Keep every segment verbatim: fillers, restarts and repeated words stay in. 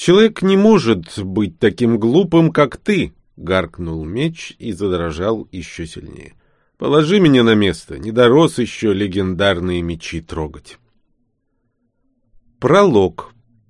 «Человек не может быть таким глупым, как ты!» — гаркнул меч и задрожал еще сильнее. «Положи меня на место, не дорос еще легендарные мечи трогать». Пролог.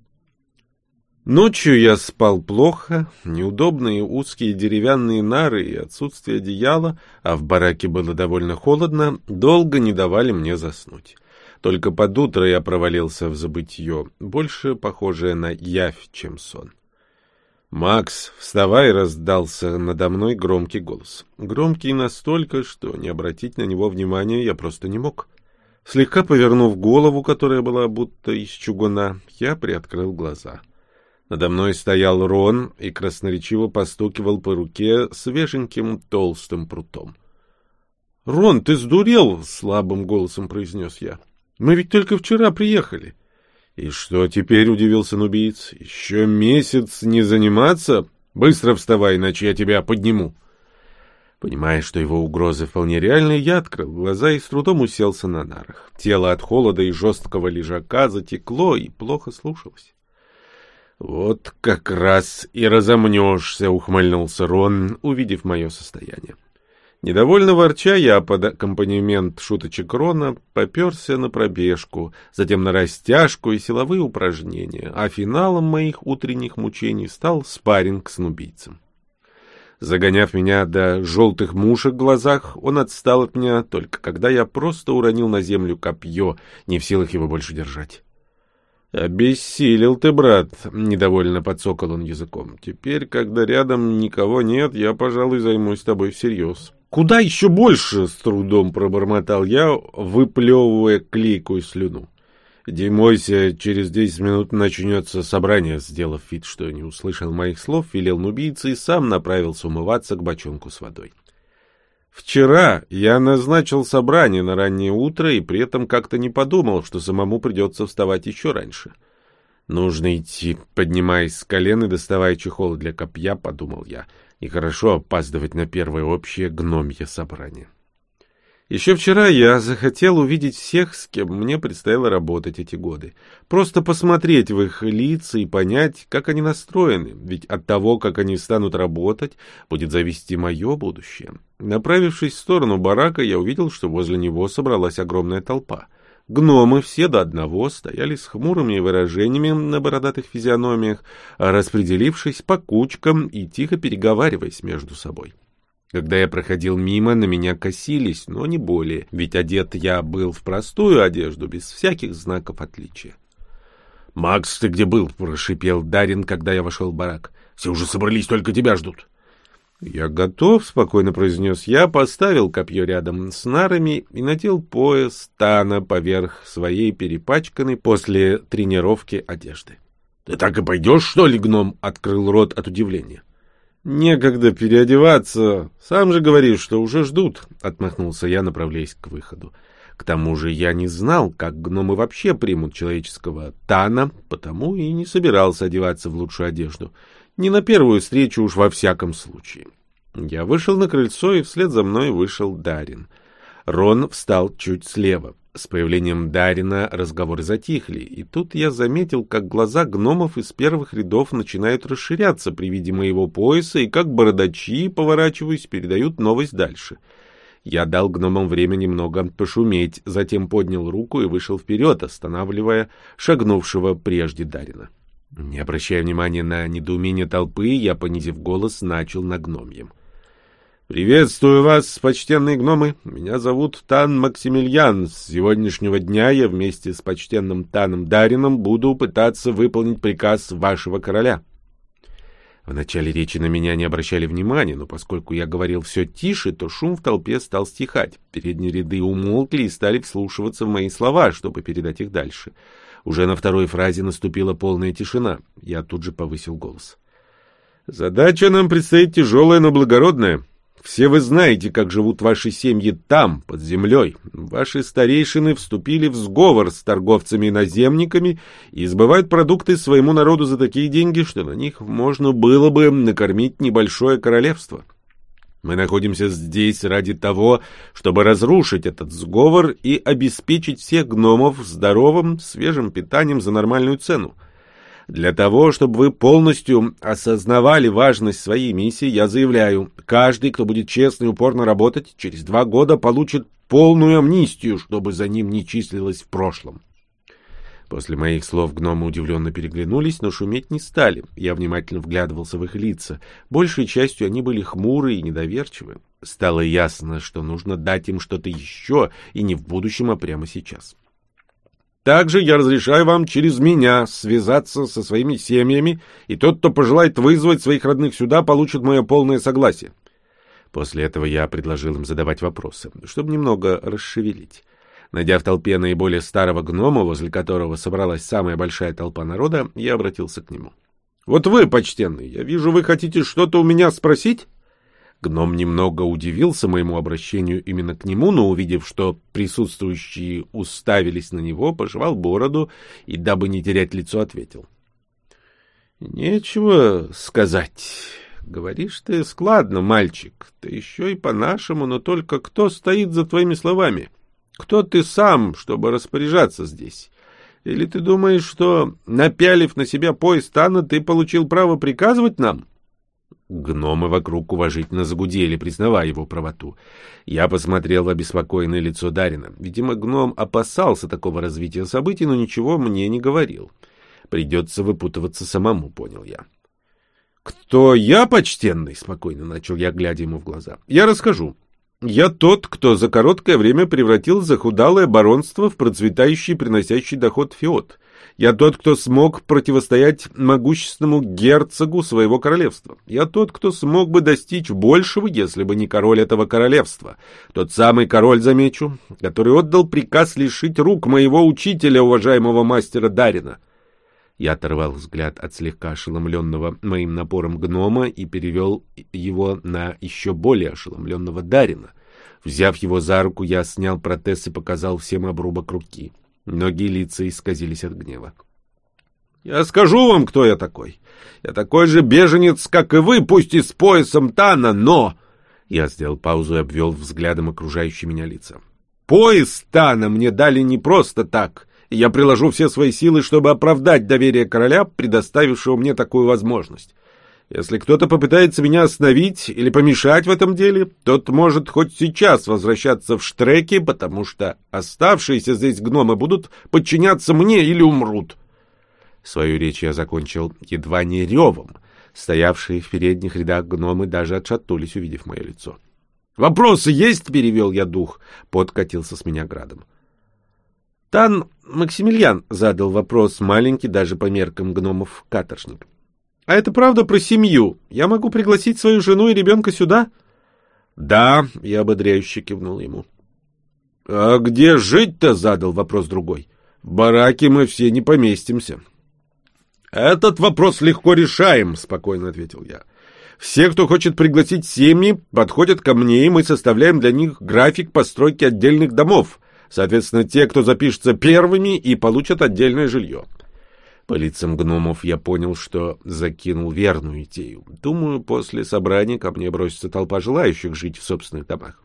Ночью я спал плохо, неудобные узкие деревянные нары и отсутствие одеяла, а в бараке было довольно холодно, долго не давали мне заснуть. Только под утро я провалился в забытье, больше похожее на явь, чем сон. «Макс, вставай!» — раздался надо мной громкий голос. Громкий настолько, что не обратить на него внимания я просто не мог. Слегка повернув голову, которая была будто из чугуна, я приоткрыл глаза. Надо мной стоял Рон и красноречиво постукивал по руке свеженьким толстым прутом. «Рон, ты сдурел?» — слабым голосом произнес я. «Мы ведь только вчера приехали». «И что теперь?» — удивился нубиец. «Еще месяц не заниматься? Быстро вставай, иначе я тебя подниму». Понимая, что его угрозы вполне реальны, я открыл глаза и с трудом уселся на нарах. Тело от холода и жесткого лежака затекло и плохо слушалось. «Вот как раз и разомнешься», — ухмыльнулся Рон, увидев мое состояние. Недовольно ворча, я под аккомпанемент шуточек Рона поперся на пробежку, затем на растяжку и силовые упражнения, а финалом моих утренних мучений стал спарринг с нубийцем. Загоняв меня до желтых мушек в глазах, он отстал от меня только когда я просто уронил на землю копье, не в силах его больше держать. «Обессилел ты, брат», — недовольно подсокал он языком. «Теперь, когда рядом никого нет, я, пожалуй, займусь тобой всерьез». «Куда еще больше?» — с трудом пробормотал я, выплевывая клейкую слюну. «Иди мойся, через десять минут начнется собрание», — сделав вид, что не услышал моих слов, велел нубийца и сам направился умываться к бочонку с водой. Вчера я назначил собрание на раннее утро и при этом как-то не подумал, что самому придется вставать еще раньше. «Нужно идти», — поднимаясь с колен и доставая чехол для копья, подумал я. Нехорошо опаздывать на первое общее гномье собрание. Еще вчера я захотел увидеть всех, с кем мне предстояло работать эти годы. Просто посмотреть в их лица и понять, как они настроены, ведь от того, как они станут работать, будет зависеть и мое будущее. Направившись в сторону барака, я увидел, что возле него собралась огромная толпа. Гномы все до одного стояли с хмурыми выражениями на бородатых физиономиях, распределившись по кучкам и тихо переговариваясь между собой. Когда я проходил мимо, на меня косились, но не более, ведь одет я был в простую одежду, без всяких знаков отличия. «Макс, ты где был?» — прошипел Дарин, когда я вошел в барак. «Все уже собрались, только тебя ждут». «Я готов», — спокойно произнес я, поставил копье рядом с нарами и надел пояс Тана поверх своей перепачканной после тренировки одежды. «Ты так и пойдешь, что ли?» — гном открыл рот от удивления. «Некогда переодеваться. Сам же говоришь, что уже ждут», — отмахнулся я, направляясь к выходу. К тому же я не знал, как гномы вообще примут человеческого Тана, потому и не собирался одеваться в лучшую одежду. Не на первую встречу уж во всяком случае. Я вышел на крыльцо, и вслед за мной вышел Дарин. Рон встал чуть слева. С появлением Дарина разговоры затихли, и тут я заметил, как глаза гномов из первых рядов начинают расширяться при виде моего пояса, и как бородачи, поворачиваясь, передают новость дальше. Я дал гномам время немного пошуметь, затем поднял руку и вышел вперед, останавливая шагнувшего прежде Дарина. Не обращая внимания на недоумение толпы, я, понизив голос, начал на гномьем. «Приветствую вас, почтенные гномы. Меня зовут Тан Максимилиан. С сегодняшнего дня я вместе с почтенным Таном Дарином буду пытаться выполнить приказ вашего короля». В начале речи на меня не обращали внимания, но поскольку я говорил все тише, то шум в толпе стал стихать. Передние ряды умолкли и стали вслушиваться в мои слова, чтобы передать их дальше. Уже на второй фразе наступила полная тишина. Я тут же повысил голос. «Задача нам предстоит тяжелая, но благородная. Все вы знаете, как живут ваши семьи там, под землей. Ваши старейшины вступили в сговор с торговцами-иноземниками и сбывают продукты своему народу за такие деньги, что на них можно было бы накормить небольшое королевство. Мы находимся здесь ради того, чтобы разрушить этот сговор и обеспечить всех гномов здоровым, свежим питанием за нормальную цену. Для того, чтобы вы полностью осознавали важность своей миссии, я заявляю, каждый, кто будет честно и упорно работать, через два года получит полную амнистию, чтобы за ним не числилось в прошлом. После моих слов гномы удивленно переглянулись, но шуметь не стали. Я внимательно вглядывался в их лица. Большей частью они были хмуры и недоверчивы. Стало ясно, что нужно дать им что-то еще, и не в будущем, а прямо сейчас. Также я разрешаю вам через меня связаться со своими семьями, и тот, кто пожелает вызвать своих родных сюда, получит мое полное согласие. После этого я предложил им задавать вопросы, чтобы немного расшевелить. Найдя в толпе наиболее старого гнома, возле которого собралась самая большая толпа народа, я обратился к нему. — Вот вы, почтенный, я вижу, вы хотите что-то у меня спросить? Гном немного удивился моему обращению именно к нему, но, увидев, что присутствующие уставились на него, пожевал бороду и, дабы не терять лицо, ответил. — Нечего сказать. Говоришь ты складно, мальчик. Ты еще и по-нашему, но только кто стоит за твоими словами? Кто ты сам, чтобы распоряжаться здесь? Или ты думаешь, что, напялив на себя пояс Тана, ты получил право приказывать нам? Гномы вокруг уважительно загудели, признавая его правоту. Я посмотрел в обеспокоенное лицо Дарина. Видимо, гном опасался такого развития событий, но ничего мне не говорил. Придется выпутываться самому, понял я. — Кто я, почтенный? — спокойно начал я, глядя ему в глаза. — Я расскажу. Я тот, кто за короткое время превратил захудалое баронство в процветающий, приносящий доход феод. Я тот, кто смог противостоять могущественному герцогу своего королевства. Я тот, кто смог бы достичь большего, если бы не король этого королевства. Тот самый король, замечу, который отдал приказ лишить рук моего учителя, уважаемого мастера Дарина. Я оторвал взгляд от слегка ошеломленного моим напором гнома и перевел его на еще более ошеломленного Дарина. Взяв его за руку, я снял протез и показал всем обрубок руки. Многие лица исказились от гнева. — Я скажу вам, кто я такой. Я такой же беженец, как и вы, пусть и с поясом Тана, но... Я сделал паузу и обвел взглядом окружающие меня лица. — Пояс Тана мне дали не просто так... и я приложу все свои силы, чтобы оправдать доверие короля, предоставившего мне такую возможность. Если кто-то попытается меня остановить или помешать в этом деле, тот может хоть сейчас возвращаться в Штреки, потому что оставшиеся здесь гномы будут подчиняться мне или умрут. Свою речь я закончил едва не ревом. Стоявшие в передних рядах гномы даже отшатнулись, увидев мое лицо. «Вопросы есть?» — перевел я дух. Пот катился с меня градом. Тан Максимилиан задал вопрос, маленький даже по меркам гномов каторжник. — А это правда про семью? Я могу пригласить свою жену и ребенка сюда? — Да, — я ободряюще кивнул ему. — А где жить-то? — задал вопрос другой. — В бараке мы все не поместимся. — Этот вопрос легко решаем, — спокойно ответил я. Все, кто хочет пригласить семьи, подходят ко мне, и мы составляем для них график постройки отдельных домов. Соответственно, те, кто запишется первыми, и получат отдельное жилье. По лицам гномов я понял, что закинул верную идею. Думаю, после собрания ко мне бросится толпа желающих жить в собственных домах.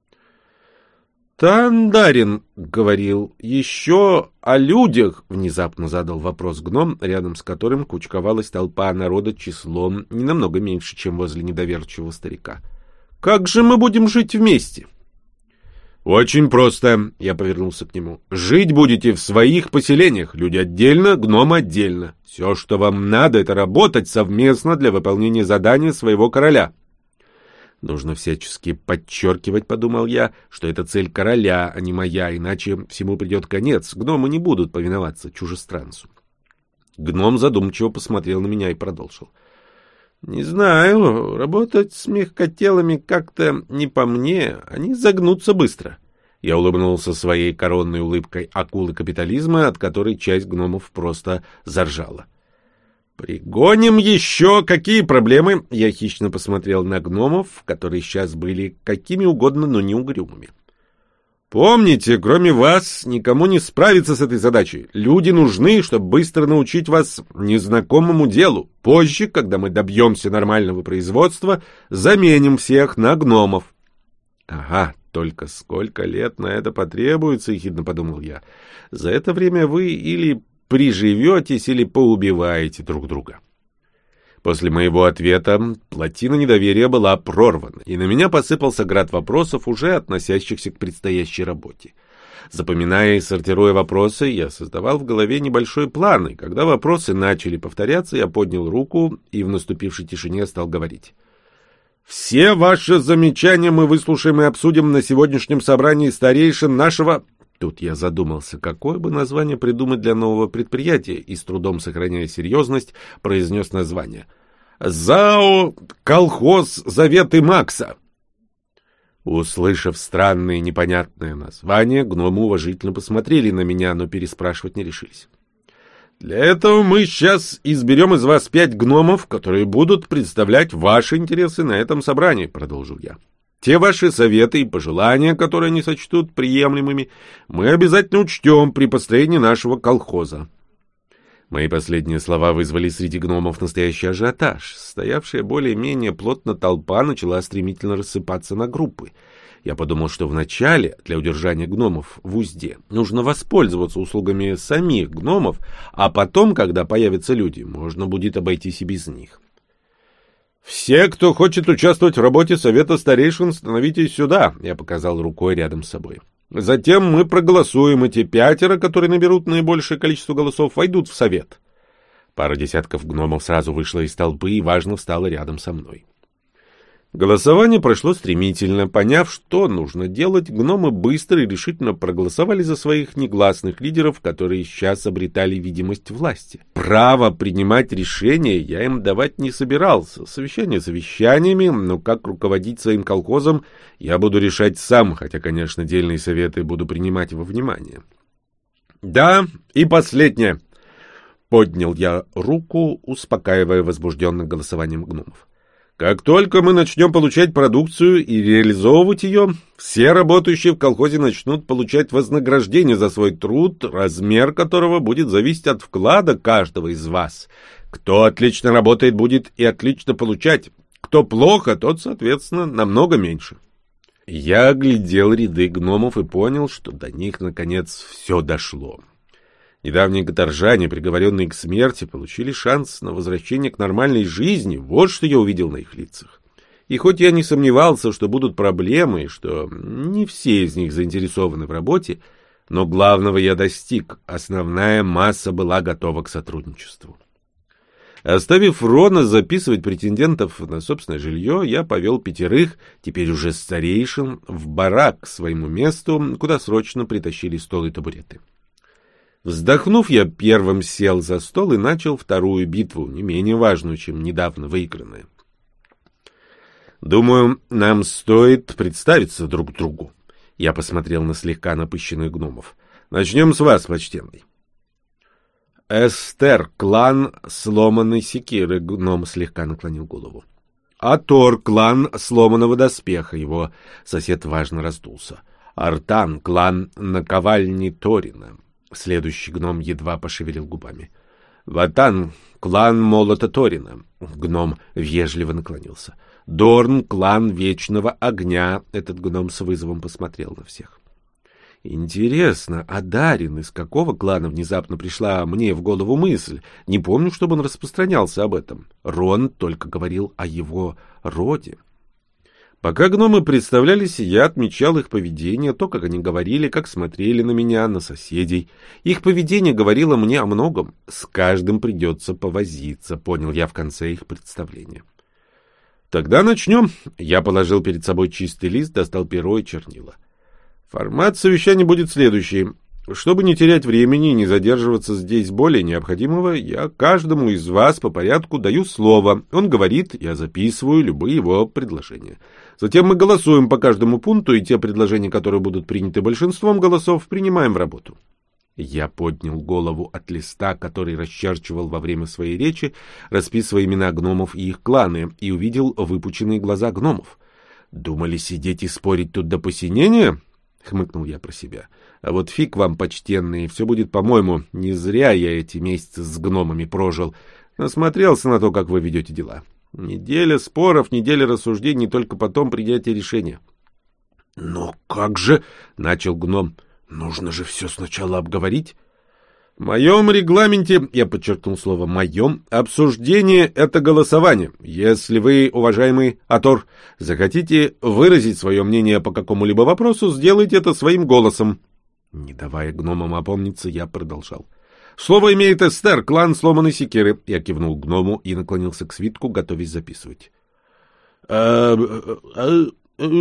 «Тандарин говорил еще о людях», — внезапно задал вопрос гном, рядом с которым кучковалась толпа народа числом не намного меньше, чем возле недоверчивого старика. «Как же мы будем жить вместе?» «Очень просто», — я повернулся к нему. «Жить будете в своих поселениях, люди отдельно, гномы отдельно. Все, что вам надо, это работать совместно для выполнения задания своего короля». Нужно всячески подчеркивать, подумал я, что это цель короля, а не моя, иначе всему придет конец, гномы не будут повиноваться чужестранцу. Гном задумчиво посмотрел на меня и продолжил. «Не знаю, работать с мягкотелыми как-то не по мне, они загнутся быстро». Я улыбнулся своей коронной улыбкой акулы капитализма, от которой часть гномов просто заржала. «Пригоним еще! Какие проблемы?» Я хищно посмотрел на гномов, которые сейчас были какими угодно, но не угрюмыми. «Помните, кроме вас никому не справиться с этой задачей. Люди нужны, чтобы быстро научить вас незнакомому делу. Позже, когда мы добьемся нормального производства, заменим всех на гномов». «Ага, только сколько лет на это потребуется?» — ехидно подумал я. «За это время вы или приживетесь или поубиваете друг друга. После моего ответа плотина недоверия была прорвана, и на меня посыпался град вопросов, уже относящихся к предстоящей работе. Запоминая и сортируя вопросы, я создавал в голове небольшой план, и когда вопросы начали повторяться, я поднял руку и в наступившей тишине стал говорить. «Все ваши замечания мы выслушаем и обсудим на сегодняшнем собрании старейшин нашего...» Тут я задумался, какое бы название придумать для нового предприятия, и с трудом сохраняя серьезность, произнес название. «ЗАО Колхоз Заветы Макса». Услышав странное непонятное название, гномы уважительно посмотрели на меня, но переспрашивать не решились. «Для этого мы сейчас изберем из вас пять гномов, которые будут представлять ваши интересы на этом собрании», — продолжил я. «Те ваши советы и пожелания, которые они сочтут приемлемыми, мы обязательно учтем при построении нашего колхоза». Мои последние слова вызвали среди гномов настоящий ажиотаж. Стоявшая более-менее плотно толпа начала стремительно рассыпаться на группы. Я подумал, что вначале для удержания гномов в узде нужно воспользоваться услугами самих гномов, а потом, когда появятся люди, можно будет обойтись и без них. «Все, кто хочет участвовать в работе Совета Старейшин, становитесь сюда», — я показал рукой рядом с собой. «Затем мы проголосуем, эти пятеро, которые наберут наибольшее количество голосов, войдут в Совет». Пара десятков гномов сразу вышла из толпы и важно встала рядом со мной. Голосование прошло стремительно. Поняв, что нужно делать, гномы быстро и решительно проголосовали за своих негласных лидеров, которые сейчас обретали видимость власти. Право принимать решения я им давать не собирался. Совещания совещаниями, но как руководить своим колхозом я буду решать сам, хотя, конечно, дельные советы буду принимать во внимание. «Да, и последнее», — поднял я руку, успокаивая возбужденных голосованием гномов. «Как только мы начнем получать продукцию и реализовывать ее, все работающие в колхозе начнут получать вознаграждение за свой труд, размер которого будет зависеть от вклада каждого из вас. Кто отлично работает, будет и отлично получать. Кто плохо, тот, соответственно, намного меньше». Я оглядел ряды гномов и понял, что до них, наконец, все дошло. Недавние каторжане, приговоренные к смерти, получили шанс на возвращение к нормальной жизни. Вот что я увидел на их лицах. И хоть я не сомневался, что будут проблемы, и что не все из них заинтересованы в работе, но главного я достиг. Основная масса была готова к сотрудничеству. Оставив Рона записывать претендентов на собственное жилье, я повел пятерых, теперь уже старейшин, в барак к своему месту, куда срочно притащили стол и табуреты. Вздохнув, я первым сел за стол и начал вторую битву, не менее важную, чем недавно выигранная. «Думаю, нам стоит представиться друг другу». Я посмотрел на слегка напыщенных гномов. «Начнем с вас, почтенный». «Эстер, клан сломанной секиры», — гном слегка наклонил голову. «Атор, клан сломанного доспеха», — его сосед важно раздулся. «Артан, клан наковальни Торина». Следующий гном едва пошевелил губами. «Ватан, клан молота Торина». Гном вежливо наклонился. «Дорн, клан вечного огня». Этот гном с вызовом посмотрел на всех. Интересно, а Дарин из какого клана внезапно пришла мне в голову мысль? Не помню, чтобы он распространялся об этом. Рон только говорил о его роде. Пока гномы представлялись, я отмечал их поведение, то, как они говорили, как смотрели на меня, на соседей. Их поведение говорило мне о многом. С каждым придется повозиться, понял я в конце их представления. Тогда начнем. Я положил перед собой чистый лист, достал перо и чернила. Формат совещания будет следующий. Чтобы не терять времени и не задерживаться здесь более необходимого, я каждому из вас по порядку даю слово. Он говорит, я записываю любые его предложения. Затем мы голосуем по каждому пункту, и те предложения, которые будут приняты большинством голосов, принимаем в работу. Я поднял голову от листа, который расчерчивал во время своей речи, расписывая имена гномов и их кланы, и увидел выпученные глаза гномов. «Думали сидеть и спорить тут до посинения?» — хмыкнул я про себя. «А вот фиг вам, почтенные, все будет по-моему. Не зря я эти месяцы с гномами прожил. Насмотрелся на то, как вы ведете дела. Неделя споров, неделя рассуждений, только потом принятие решения». «Но как же?» — начал гном. «Нужно же все сначала обговорить». В моем регламенте, я подчеркнул слово «моем», обсуждение — это голосование. Если вы, уважаемый Атор, захотите выразить свое мнение по какому-либо вопросу, сделайте это своим голосом. Не давая гномам опомниться, я продолжал. Слово имеет Эстер, клан сломанной секиры. Я кивнул гному и наклонился к свитку, готовясь записывать. Гном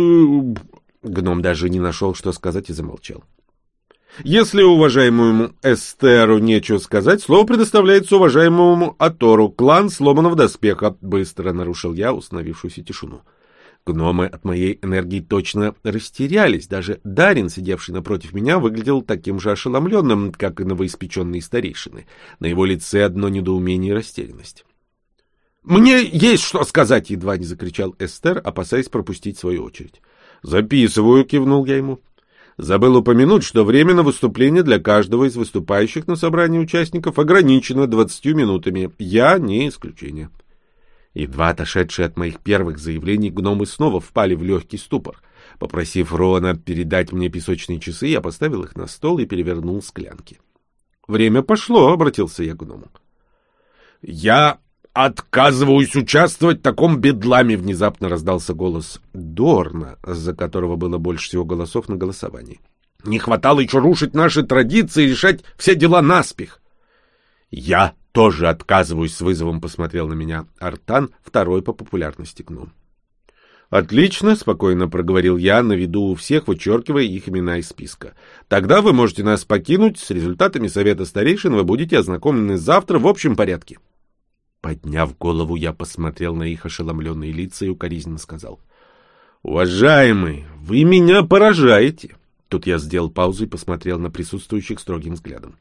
даже не нашел, что сказать, и замолчал. Если уважаемому Эстеру нечего сказать, слово предоставляется уважаемому Атору, клан сломанного доспеха. Быстро нарушил я установившуюся тишину. Гномы от моей энергии точно растерялись. Даже Дарин, сидевший напротив меня, выглядел таким же ошеломленным, как и новоиспеченные старейшины. На его лице одно недоумение и растерянность. «Мне есть что сказать!» — едва не закричал Эстер, опасаясь пропустить свою очередь. «Записываю», — кивнул я ему. Забыл упомянуть, что время на выступление для каждого из выступающих на собрании участников ограничено двадцатью минутами. Я не исключение. Едва отошедшие от моих первых заявлений гномы снова впали в легкий ступор. Попросив Рона передать мне песочные часы, я поставил их на стол и перевернул склянки. «Время пошло», — обратился я к гному. «Я отказываюсь участвовать в таком бедламе!» — внезапно раздался голос Дорна, за которого было больше всего голосов на голосовании. «Не хватало еще рушить наши традиции и решать все дела наспех!» «Я тоже отказываюсь!» — с вызовом посмотрел на меня Артан, второй по популярности гном. «Отлично!» — спокойно проговорил я, на виду у всех вычеркивая их имена из списка. «Тогда вы можете нас покинуть. С результатами совета старейшин вы будете ознакомлены завтра в общем порядке». Подняв голову, я посмотрел на их ошеломленные лица и укоризненно сказал. «Уважаемый, вы меня поражаете!» Тут я сделал паузу и посмотрел на присутствующих строгим взглядом.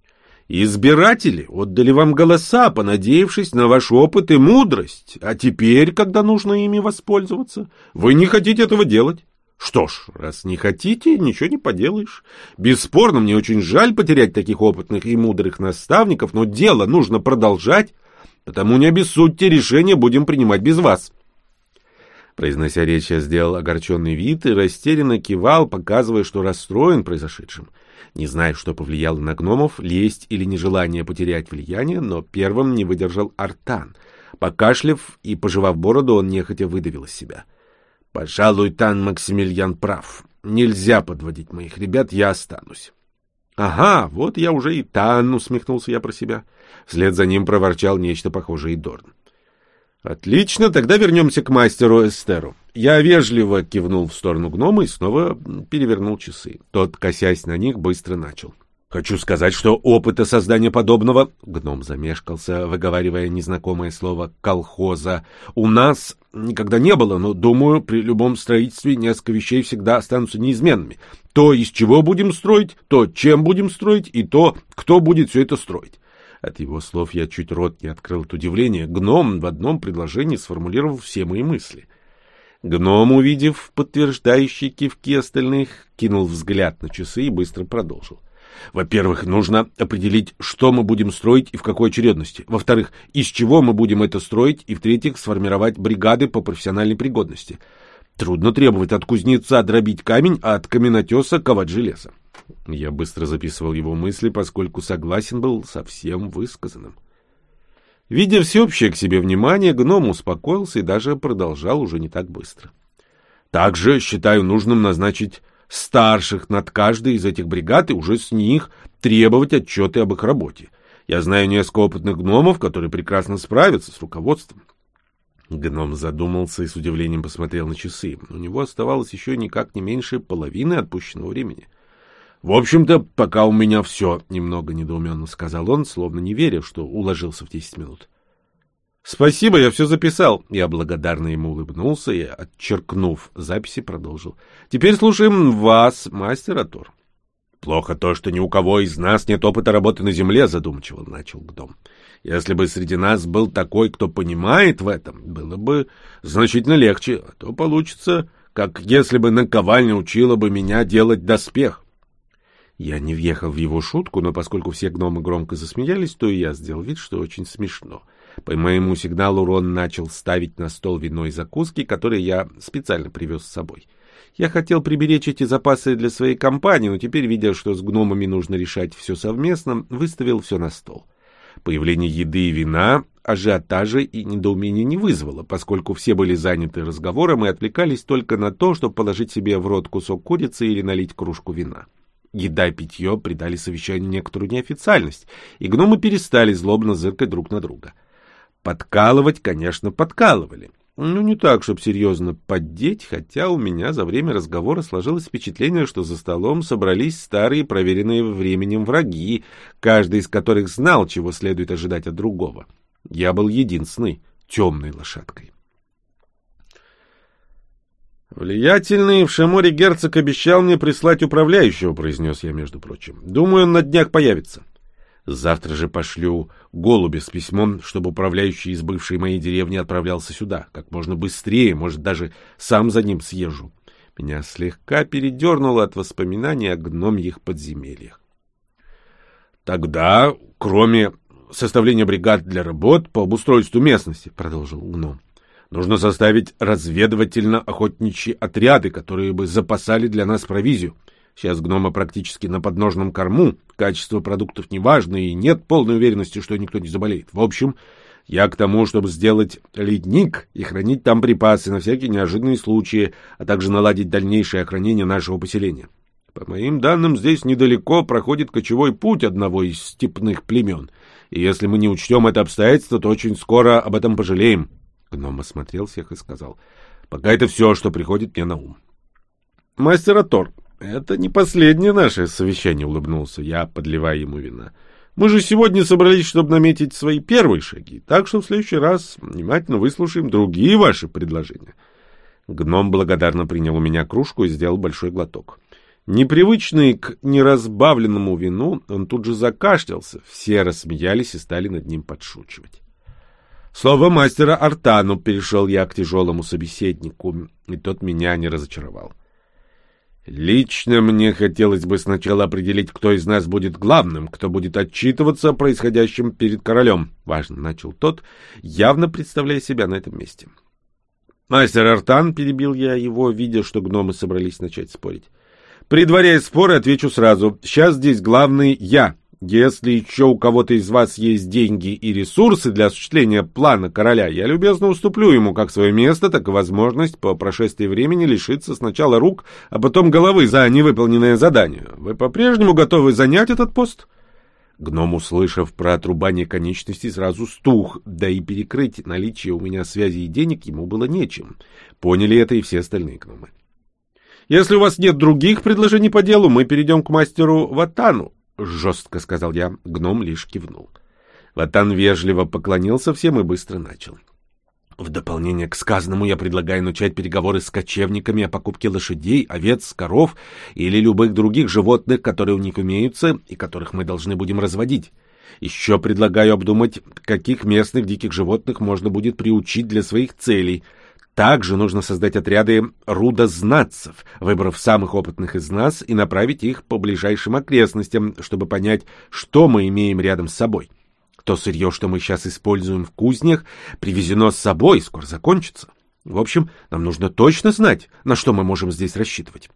«Избиратели отдали вам голоса, понадеявшись на ваш опыт и мудрость, а теперь, когда нужно ими воспользоваться, вы не хотите этого делать. Что ж, раз не хотите, ничего не поделаешь. Бесспорно, мне очень жаль потерять таких опытных и мудрых наставников, но дело нужно продолжать. Потому не обессудьте, решение будем принимать без вас». Произнося речь, я сделал огорченный вид и растерянно кивал, показывая, что расстроен произошедшим. Не знаю, что повлияло на гномов, лесть или нежелание потерять влияние, но первым не выдержал Артан. Покашляв и пожевав бороду, он нехотя выдавил из себя. «Пожалуй, Тан Максимилиан прав. Нельзя подводить моих ребят, я останусь». «Ага, вот я уже и Тан», — усмехнулся я про себя. Вслед за ним проворчал нечто похожее и Дорн. «Отлично, тогда вернемся к мастеру Эстеру». Я вежливо кивнул в сторону гнома и снова перевернул часы. Тот, косясь на них, быстро начал. «Хочу сказать, что опыта создания подобного...» Гном замешкался, выговаривая незнакомое слово «колхоза». «У нас никогда не было, но, думаю, при любом строительстве несколько вещей всегда останутся неизменными. То, из чего будем строить, то, чем будем строить, и то, кто будет все это строить». От его слов я чуть рот не открыл от удивления. Гном в одном предложении сформулировал все мои мысли. Гном, увидев подтверждающие кивки остальных, кинул взгляд на часы и быстро продолжил. Во-первых, нужно определить, что мы будем строить и в какой очередности. Во-вторых, из чего мы будем это строить. И в-третьих, сформировать бригады по профессиональной пригодности. Трудно требовать от кузнеца дробить камень, а от каменотеса ковать железо. Я быстро записывал его мысли, поскольку согласен был со всем высказанным. Видя всеобщее к себе внимание, гном успокоился и даже продолжал уже не так быстро. Также считаю нужным назначить старших над каждой из этих бригад и уже с них требовать отчеты об их работе. Я знаю несколько опытных гномов, которые прекрасно справятся с руководством. Гном задумался и с удивлением посмотрел на часы. У него оставалось еще никак не меньше половины отпущенного времени. «В общем-то, пока у меня все», — немного недоуменно сказал он, словно не веря, что уложился в десять минут. «Спасибо, я все записал». Я благодарно ему улыбнулся и, отчеркнув записи, продолжил. «Теперь слушаем вас, мастер Атор». «Плохо то, что ни у кого из нас нет опыта работы на земле», — задумчиво начал гном. «Если бы среди нас был такой, кто понимает в этом, было бы значительно легче, а то получится, как если бы наковальня учила бы меня делать доспех». Я не въехал в его шутку, но поскольку все гномы громко засмеялись, то и я сделал вид, что очень смешно. По моему сигналу Рон начал ставить на стол вино и закуски, которые я специально привез с собой. Я хотел приберечь эти запасы для своей компании, но теперь, видя, что с гномами нужно решать все совместно, выставил все на стол. Появление еды и вина ажиотажа и недоумения не вызвало, поскольку все были заняты разговором и отвлекались только на то, чтобы положить себе в рот кусок курицы или налить кружку вина. Еда и питье придали совещанию некоторую неофициальность, и гномы перестали злобно зыркать друг на друга. Подкалывать, конечно, подкалывали. Ну, не так, чтобы серьезно поддеть, хотя у меня за время разговора сложилось впечатление, что за столом собрались старые проверенные временем враги, каждый из которых знал, чего следует ожидать от другого. Я был единственной темной лошадкой. «Влиятельный в Шаморе герцог обещал мне прислать управляющего», — произнес я, между прочим. «Думаю, он на днях появится. Завтра же пошлю голубя с письмом, чтобы управляющий из бывшей моей деревни отправлялся сюда. Как можно быстрее, может, даже сам за ним съезжу». Меня слегка передернуло от воспоминаний о гномьих подземельях. «Тогда, кроме составления бригад для работ по обустройству местности», — продолжил гном, «нужно составить разведывательно-охотничьи отряды, которые бы запасали для нас провизию. Сейчас гномы практически на подножном корму, качество продуктов не важно, и нет полной уверенности, что никто не заболеет. В общем, я к тому, чтобы сделать ледник и хранить там припасы на всякие неожиданные случаи, а также наладить дальнейшее охранение нашего поселения. По моим данным, здесь недалеко проходит кочевой путь одного из степных племен, и если мы не учтем это обстоятельство, то очень скоро об этом пожалеем». Гном осмотрел всех и сказал: «Пока это все, что приходит мне на ум». «Мастер Атор, это не последнее наше совещание», — улыбнулся я, подливая ему вина. «Мы же сегодня собрались, чтобы наметить свои первые шаги, так что в следующий раз внимательно выслушаем другие ваши предложения». Гном благодарно принял у меня кружку и сделал большой глоток. Непривычный к неразбавленному вину, он тут же закашлялся, все рассмеялись и стали над ним подшучивать. «Слово мастера Артану», — перешел я к тяжелому собеседнику, и тот меня не разочаровал. «Лично мне хотелось бы сначала определить, кто из нас будет главным, кто будет отчитываться о происходящем перед королем», — важно начал тот, явно представляя себя на этом месте. «Мастер Артан», — перебил я его, видя, что гномы собрались начать спорить. «Предваряя споры, отвечу сразу. Сейчас здесь главный я. Если еще у кого-то из вас есть деньги и ресурсы для осуществления плана короля, я любезно уступлю ему как свое место, так и возможность по прошествии времени лишиться сначала рук, а потом головы за невыполненное задание. Вы по-прежнему готовы занять этот пост?» Гном, услышав про отрубание конечностей, сразу стух, да и перекрыть наличие у меня связи и денег ему было нечем. Поняли это и все остальные гномы. «Если у вас нет других предложений по делу, мы перейдем к мастеру Ватану», — жестко сказал я. Гном лишь кивнул. Ватан вежливо поклонился всем и быстро начал. «В дополнение к сказанному я предлагаю начать переговоры с кочевниками о покупке лошадей, овец, коров или любых других животных, которые у них имеются и которых мы должны будем разводить. Еще предлагаю обдумать, каких местных диких животных можно будет приучить для своих целей. Также нужно создать отряды рудознатцев, выбрав самых опытных из нас и направить их по ближайшим окрестностям, чтобы понять, что мы имеем рядом с собой. То сырье, что мы сейчас используем в кузнях, привезено с собой, скоро закончится. В общем, нам нужно точно знать, на что мы можем здесь рассчитывать».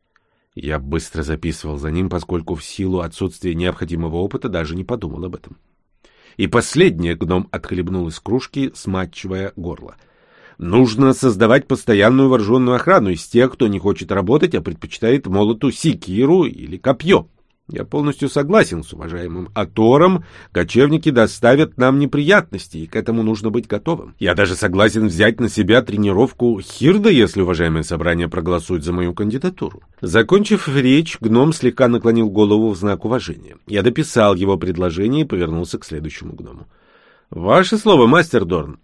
Я быстро записывал за ним, поскольку в силу отсутствия необходимого опыта даже не подумал об этом. И последнее, гном отхлебнул из кружки, смачивая горло. «Нужно создавать постоянную вооруженную охрану из тех, кто не хочет работать, а предпочитает молоту секиру или копье. Я полностью согласен с уважаемым Атором. Кочевники доставят нам неприятности, и к этому нужно быть готовым. Я даже согласен взять на себя тренировку Хирда, если уважаемое собрание проголосует за мою кандидатуру». Закончив речь, гном слегка наклонил голову в знак уважения. Я дописал его предложение и повернулся к следующему гному. «Ваше слово, мастер Дорн».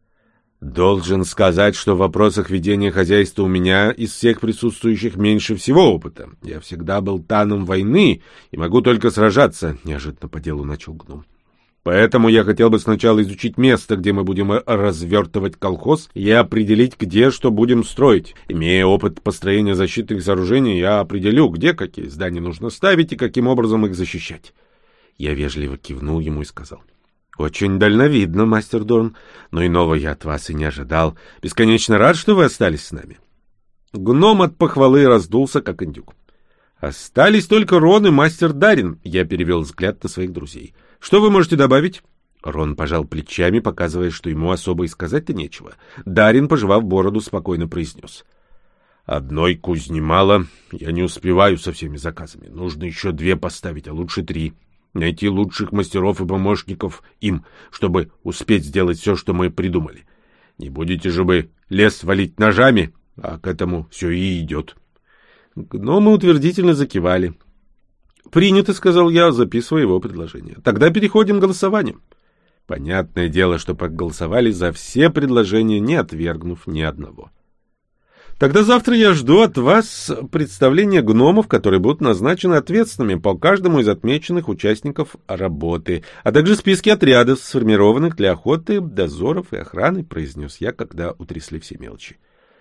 «Должен сказать, что в вопросах ведения хозяйства у меня из всех присутствующих меньше всего опыта. Я всегда был таном войны и могу только сражаться», — неожиданно по делу начал гном. Поэтому я хотел бы сначала изучить место, где мы будем развертывать колхоз, и определить, где что будем строить. Имея опыт построения защитных сооружений, я определю, где какие здания нужно ставить и каким образом их защищать. Я вежливо кивнул ему и сказал: «Очень дальновидно, мастер Дорн, но иного я от вас и не ожидал. Бесконечно рад, что вы остались с нами». Гном от похвалы раздулся, как индюк. «Остались только Рон и мастер Дарин», — я перевел взгляд на своих друзей. «Что вы можете добавить?» Рон пожал плечами, показывая, что ему особо и сказать-то нечего. Дарин, пожевав бороду, спокойно произнес: «Одной кузни мало, я не успеваю со всеми заказами. Нужно еще две поставить, а лучше три. Найти лучших мастеров и помощников им, чтобы успеть сделать все, что мы придумали. Не будете же вы лес валить ножами, а к этому все и идет». Гномы утвердительно закивали. «Принято», — сказал я, записывая его предложение. «Тогда переходим к голосованию». Понятное дело, что проголосовали за все предложения, не отвергнув ни одного. «Тогда завтра я жду от вас представления гномов, которые будут назначены ответственными по каждому из отмеченных участников работы, а также списки отрядов, сформированных для охоты, дозоров и охраны», — произнес я, когда утрясли все мелочи.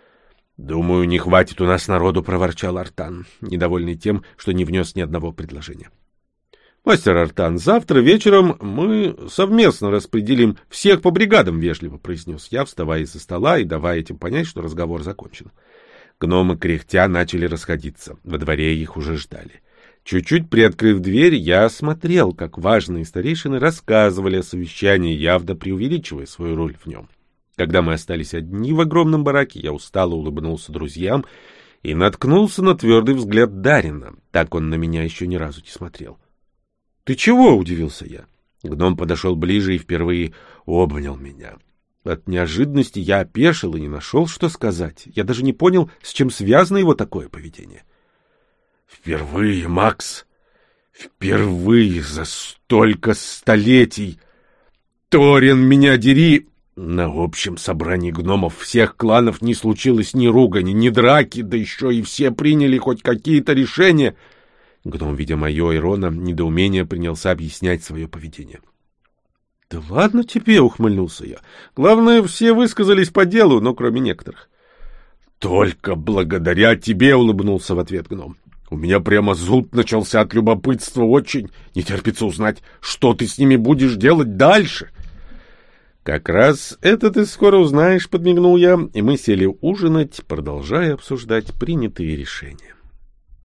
«Думаю, не хватит у нас народу», — проворчал Артан, недовольный тем, что не внес ни одного предложения. «Мастер Артан, завтра вечером мы совместно распределим всех по бригадам», — вежливо произнес я, вставая из-за стола и давая этим понять, что разговор закончен. Гномы, кряхтя, начали расходиться. Во дворе их уже ждали. Чуть-чуть приоткрыв дверь, я осмотрел, как важные старейшины рассказывали о совещании, явно преувеличивая свою роль в нем. Когда мы остались одни в огромном бараке, я устало улыбнулся друзьям и наткнулся на твердый взгляд Дарина. Так он на меня еще ни разу не смотрел. «Ты чего?» — удивился я. Гном подошел ближе и впервые обнял меня. От неожиданности я опешил и не нашел, что сказать. Я даже не понял, с чем связано его такое поведение. «Впервые, Макс, впервые за столько столетий! Торин, меня дери!» На общем собрании гномов всех кланов не случилось ни ругани, ни драки, да еще и все приняли хоть какие-то решения. Гном, видя мое и Рона недоумение, принялся объяснять свое поведение. — Да ладно тебе, — ухмыльнулся я. — Главное, все высказались по делу, но кроме некоторых. — Только благодаря тебе, — улыбнулся в ответ гном. — У меня прямо зуд начался от любопытства, очень не терпится узнать, что ты с ними будешь делать дальше. — «Как раз это ты скоро узнаешь», — подмигнул я, и мы сели ужинать, продолжая обсуждать принятые решения.